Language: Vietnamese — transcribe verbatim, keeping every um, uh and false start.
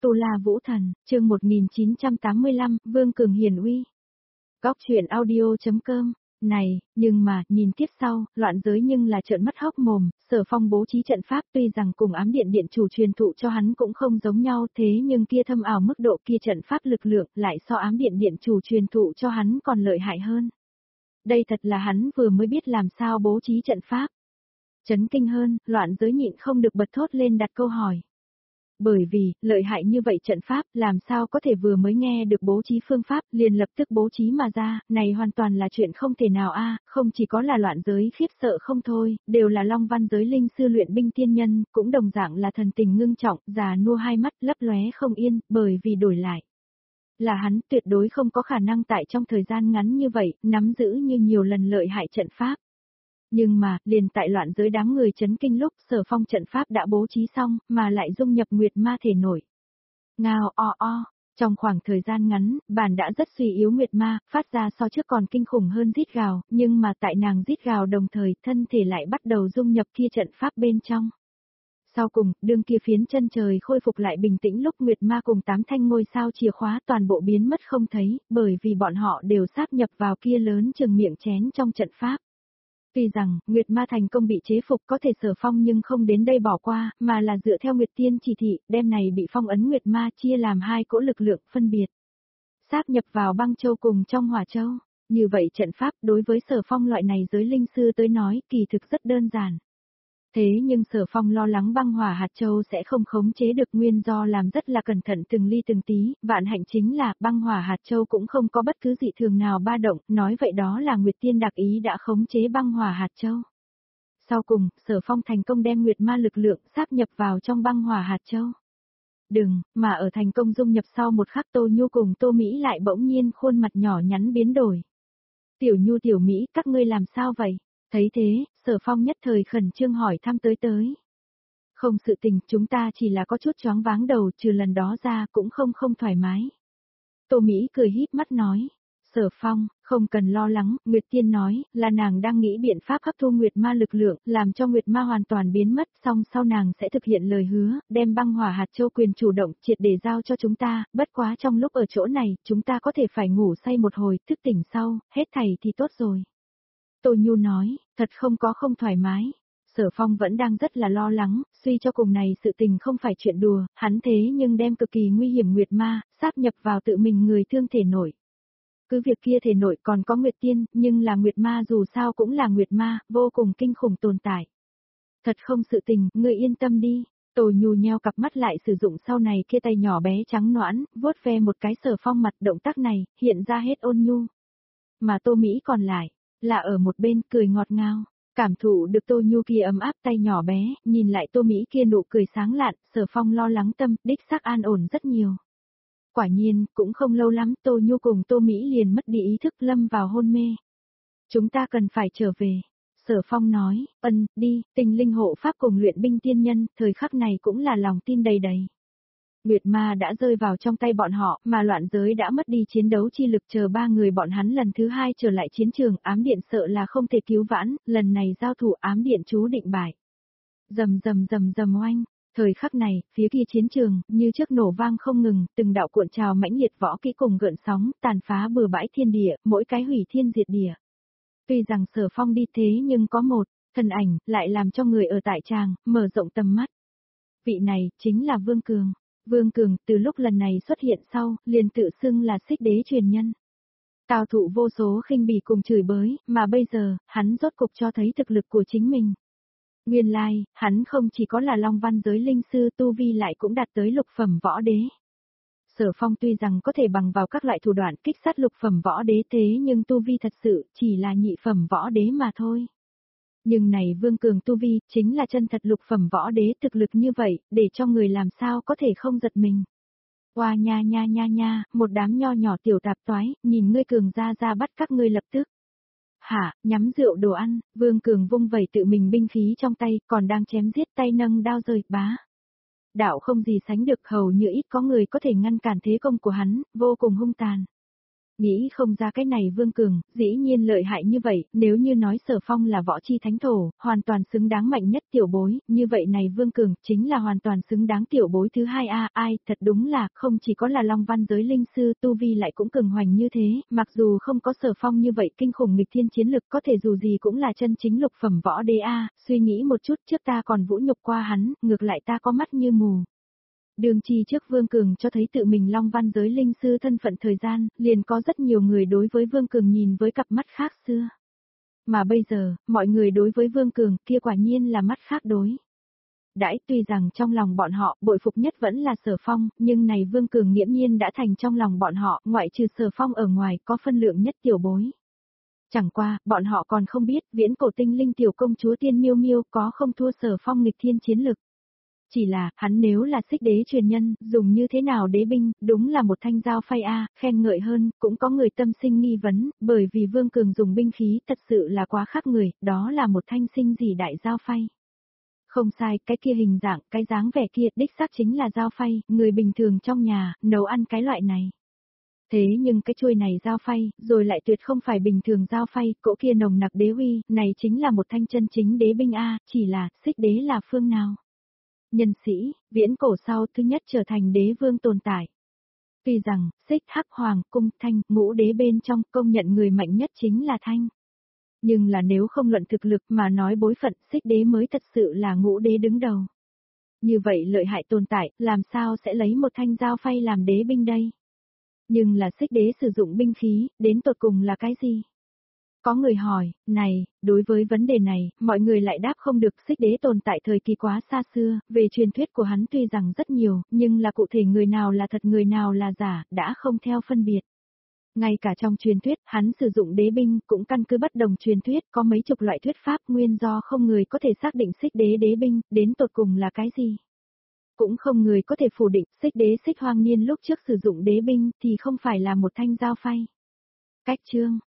Tu La Vũ Thần, chương một nghìn chín trăm tám mươi lăm, Vương Cường hiển uy. Góc truyện audio.com, này, nhưng mà, nhìn tiếp sau, loạn giới nhưng là trợn mắt hốc mồm, Sở Phong bố trí trận pháp tuy rằng cùng ám điện điện chủ truyền thụ cho hắn cũng không giống nhau thế nhưng kia thâm ảo mức độ kia trận pháp lực lượng lại so ám điện điện chủ truyền thụ cho hắn còn lợi hại hơn. Đây thật là hắn vừa mới biết làm sao bố trí trận pháp. Chấn kinh hơn, loạn giới nhịn không được bật thốt lên đặt câu hỏi. Bởi vì, lợi hại như vậy trận pháp, làm sao có thể vừa mới nghe được bố trí phương pháp, liền lập tức bố trí mà ra, này hoàn toàn là chuyện không thể nào a, không chỉ có là loạn giới khiếp sợ không thôi, đều là Long Văn giới linh sư luyện binh tiên nhân, cũng đồng dạng là thần tình ngưng trọng, già nua hai mắt lấp lóe không yên, bởi vì đổi lại. Là hắn tuyệt đối không có khả năng tại trong thời gian ngắn như vậy, nắm giữ như nhiều lần lợi hại trận pháp. Nhưng mà, liền tại loạn giới đám người chấn kinh lúc Sở Phong trận pháp đã bố trí xong, mà lại dung nhập Nguyệt Ma thể nổi. Ngao o o, trong khoảng thời gian ngắn, bản đã rất suy yếu Nguyệt Ma, phát ra so trước còn kinh khủng hơn rít gào, nhưng mà tại nàng rít gào đồng thời, thân thể lại bắt đầu dung nhập kia trận pháp bên trong. Sau cùng, đương kia phiến chân trời khôi phục lại bình tĩnh lúc Nguyệt Ma cùng tám thanh ngôi sao chìa khóa toàn bộ biến mất không thấy, bởi vì bọn họ đều sáp nhập vào kia lớn chừng miệng chén trong trận pháp. Tuy rằng, Nguyệt Ma thành công bị chế phục có thể Sở Phong nhưng không đến đây bỏ qua, mà là dựa theo Nguyệt Tiên chỉ thị, đem này bị phong ấn Nguyệt Ma chia làm hai cỗ lực lượng phân biệt. Sáp nhập vào băng châu cùng trong hỏa châu. Như vậy trận pháp đối với Sở Phong loại này giới linh sư tới nói kỳ thực rất đơn giản. Thế nhưng Sở Phong lo lắng băng hỏa hạt châu sẽ không khống chế được nguyên do làm rất là cẩn thận từng ly từng tí, vạn hạnh chính là băng hỏa hạt châu cũng không có bất cứ dị thường nào ba động, nói vậy đó là Nguyệt Tiên đặc ý đã khống chế băng hỏa hạt châu. Sau cùng, Sở Phong thành công đem Nguyệt Ma lực lượng sáp nhập vào trong băng hỏa hạt châu. Đừng, mà ở thành công dung nhập sau một khắc Tô Nhu cùng Tô Mỹ lại bỗng nhiên khuôn mặt nhỏ nhắn biến đổi. Tiểu Nhu tiểu Mỹ, các ngươi làm sao vậy? Thấy thế, Sở Phong nhất thời khẩn trương hỏi thăm tới tới. Không sự tình, chúng ta chỉ là có chút choáng váng đầu, trừ lần đó ra cũng không không thoải mái. Tô Mỹ cười híp mắt nói. Sở Phong, không cần lo lắng, Nguyệt Tiên nói, là nàng đang nghĩ biện pháp hấp thu Nguyệt Ma lực lượng, làm cho Nguyệt Ma hoàn toàn biến mất, xong sau nàng sẽ thực hiện lời hứa, đem băng hỏa hạt châu quyền chủ động triệt để giao cho chúng ta, bất quá trong lúc ở chỗ này, chúng ta có thể phải ngủ say một hồi, thức tỉnh sau, hết thảy thì tốt rồi. Tô Nhu nói, thật không có không thoải mái. Sở Phong vẫn đang rất là lo lắng, suy cho cùng này sự tình không phải chuyện đùa, hắn thế nhưng đem cực kỳ nguy hiểm Nguyệt Ma, sáp nhập vào tự mình người thương thể nội. Cứ việc kia thể nội còn có Nguyệt Tiên, nhưng là Nguyệt Ma dù sao cũng là Nguyệt Ma, vô cùng kinh khủng tồn tại. Thật không sự tình, ngươi yên tâm đi. Tô Nhu nheo cặp mắt lại sử dụng sau này kia tay nhỏ bé trắng nõn, vuốt ve một cái Sở Phong mặt, động tác này, hiện ra hết ôn nhu. Mà Tô Mỹ còn lại, là ở một bên cười ngọt ngào, cảm thụ được Tô Nhu kia ấm áp tay nhỏ bé, nhìn lại Tô Mỹ kia nụ cười sáng lạn, Sở Phong lo lắng tâm, đích xác an ổn rất nhiều. Quả nhiên, cũng không lâu lắm Tô Nhu cùng Tô Mỹ liền mất đi ý thức lâm vào hôn mê. Chúng ta cần phải trở về. Sở Phong nói, ân, đi, tình linh hộ pháp cùng luyện binh tiên nhân, thời khắc này cũng là lòng tin đầy đầy. Nguyệt Ma đã rơi vào trong tay bọn họ, mà loạn giới đã mất đi chiến đấu chi lực chờ ba người bọn hắn lần thứ hai trở lại chiến trường, ám điện sợ là không thể cứu vãn, lần này giao thủ ám điện chú định bại. Rầm rầm rầm rầm oanh, thời khắc này, phía kia chiến trường, như trước nổ vang không ngừng, từng đạo cuộn trào mãnh liệt võ kỹ cùng gợn sóng, tàn phá bừa bãi thiên địa, mỗi cái hủy thiên diệt địa. Tuy rằng Sở Phong đi thế nhưng có một, thân ảnh, lại làm cho người ở tại tràng, mở rộng tầm mắt. Vị này, chính là Vương Cường. Vương Cường, từ lúc lần này xuất hiện sau, liền tự xưng là xích đế truyền nhân. Cao thụ vô số khinh bỉ cùng chửi bới, mà bây giờ, hắn rốt cục cho thấy thực lực của chính mình. Nguyên lai, hắn không chỉ có là Long Văn giới linh sư tu vi lại cũng đạt tới lục phẩm võ đế. Sở Phong tuy rằng có thể bằng vào các loại thủ đoạn kích sát lục phẩm võ đế thế nhưng tu vi thật sự chỉ là nhị phẩm võ đế mà thôi. Nhưng này Vương Cường tu vi, chính là chân thật lục phẩm võ đế thực lực như vậy, để cho người làm sao có thể không giật mình. Oa nha nha nha nha, một đám nho nhỏ tiểu tạp toái, nhìn ngươi Cường ra ra bắt các ngươi lập tức. Hả, nhắm rượu đồ ăn, Vương Cường vung vẩy tự mình binh khí trong tay, còn đang chém giết tay nâng đao rời, bá. Đạo không gì sánh được hầu như ít có người có thể ngăn cản thế công của hắn, vô cùng hung tàn. Nghĩ không ra cái này Vương Cường, dĩ nhiên lợi hại như vậy, nếu như nói Sở Phong là võ chi thánh thổ, hoàn toàn xứng đáng mạnh nhất tiểu bối, như vậy này Vương Cường chính là hoàn toàn xứng đáng tiểu bối thứ hai a, ai, thật đúng là, không chỉ có là Long Văn giới linh sư, tu vi lại cũng cường hoành như thế, mặc dù không có Sở Phong như vậy kinh khủng nghịch thiên chiến lực, có thể dù gì cũng là chân chính lục phẩm võ đế a, suy nghĩ một chút trước ta còn vũ nhục qua hắn, ngược lại ta có mắt như mù. Đường chi trước Vương Cường cho thấy tự mình Long Văn giới linh sư thân phận thời gian, liền có rất nhiều người đối với Vương Cường nhìn với cặp mắt khác xưa. Mà bây giờ, mọi người đối với Vương Cường kia quả nhiên là mắt khác đối. Đãi tuy rằng trong lòng bọn họ bội phục nhất vẫn là Sở Phong, nhưng này Vương Cường nghiễm nhiên đã thành trong lòng bọn họ, ngoại trừ Sở Phong ở ngoài có phân lượng nhất tiểu bối. Chẳng qua, bọn họ còn không biết viễn cổ tinh linh tiểu công chúa Tiên Miêu Miêu có không thua Sở Phong nghịch thiên chiến lực. Chỉ là, hắn nếu là xích đế truyền nhân, dùng như thế nào đế binh, đúng là một thanh dao phay a, khen ngợi hơn, cũng có người tâm sinh nghi vấn, bởi vì Vương Cường dùng binh khí thật sự là quá khác người, đó là một thanh sinh gì đại dao phay. Không sai, cái kia hình dạng, cái dáng vẻ kia, đích xác chính là dao phay, người bình thường trong nhà, nấu ăn cái loại này. Thế nhưng cái chuôi này dao phay, rồi lại tuyệt không phải bình thường dao phay, cỗ kia nồng nặc đế uy, này chính là một thanh chân chính đế binh a, chỉ là, xích đế là phương nào. Nhân sĩ, viễn cổ sau thứ nhất trở thành đế vương tồn tại. Tuy rằng, xích hắc hoàng cung thanh, ngũ đế bên trong công nhận người mạnh nhất chính là thanh. Nhưng là nếu không luận thực lực mà nói bối phận xích đế mới thật sự là ngũ đế đứng đầu. Như vậy lợi hại tồn tại, làm sao sẽ lấy một thanh dao phay làm đế binh đây? Nhưng là xích đế sử dụng binh khí, đến tột cùng là cái gì? Có người hỏi, này, đối với vấn đề này, mọi người lại đáp không được xích đế tồn tại thời kỳ quá xa xưa, về truyền thuyết của hắn tuy rằng rất nhiều, nhưng là cụ thể người nào là thật người nào là giả, đã không theo phân biệt. Ngay cả trong truyền thuyết, hắn sử dụng đế binh, cũng căn cứ bất đồng truyền thuyết, có mấy chục loại thuyết pháp nguyên do không người có thể xác định xích đế đế binh, đến tột cùng là cái gì. Cũng không người có thể phủ định, xích đế xích hoang niên lúc trước sử dụng đế binh, thì không phải là một thanh dao phay. Cách chương